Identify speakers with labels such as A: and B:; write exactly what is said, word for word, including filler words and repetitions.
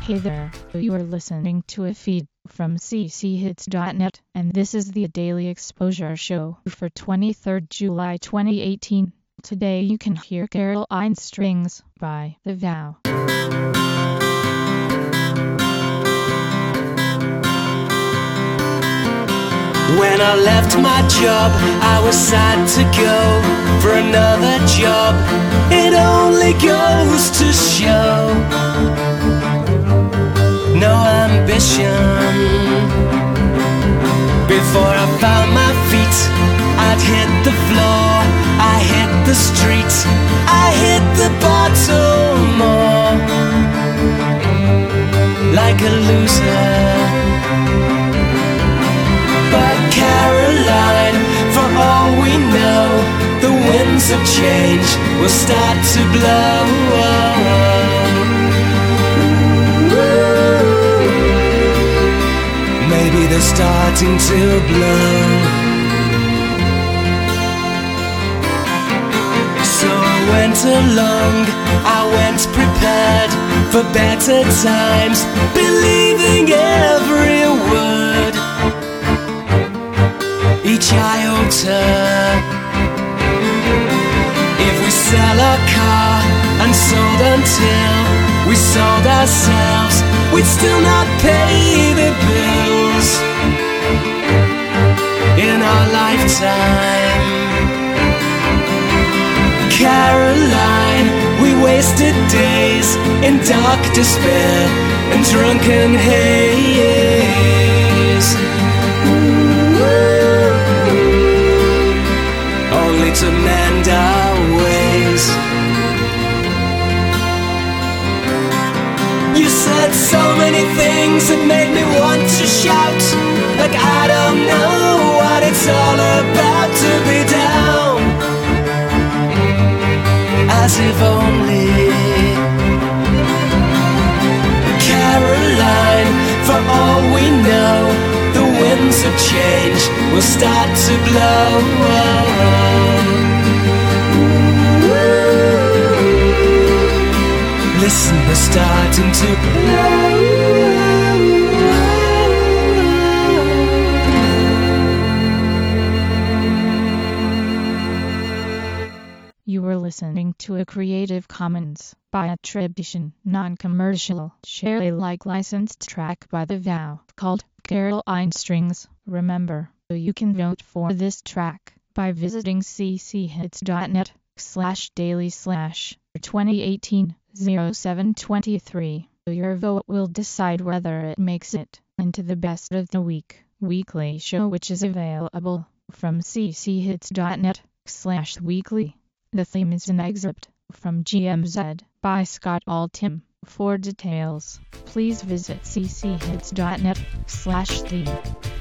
A: Hey there, you are listening to a feed from c c hits dot net, and this is the Daily Exposure Show for twenty-third July twenty eighteen. Today you can hear Caroline Strings by The Vow.
B: When I left my job, I was sad to go for another job. It only goes to show no ambition. Before I found my feet, I'd hit the floor, I hit the street, I hit the bottom more like a loser. But Caroline, for all we know, the winds of change will start to blow. Maybe they're starting to blow. So I went along, I went prepared for better times, believing every word, each iota. If we sell our car and sold until we sold ourselves, we'd still not pay the bills in our lifetime. Caroline, we wasted days in dark despair and drunken haze, only to mend our ways. You said so many things that made me want to shout, like I don't know what it's all about to be down, as if only. Caroline, for all we know, the winds of change will start to blow. Listen, they're starting to blow.
A: You were listening to a Creative Commons by attribution, non-commercial, share Alike licensed track by The Vow called Caroline Strings. Remember, you can vote for this track by visiting c c hits dot net slash daily slash twenty eighteen oh seven twenty-three. Your vote will decide whether it makes it into the best of the week weekly show, which is available from c c hits dot net slash weekly. The theme is an excerpt from G M Z by Scott Altham. For details, please visit c c hits dot net slash theme.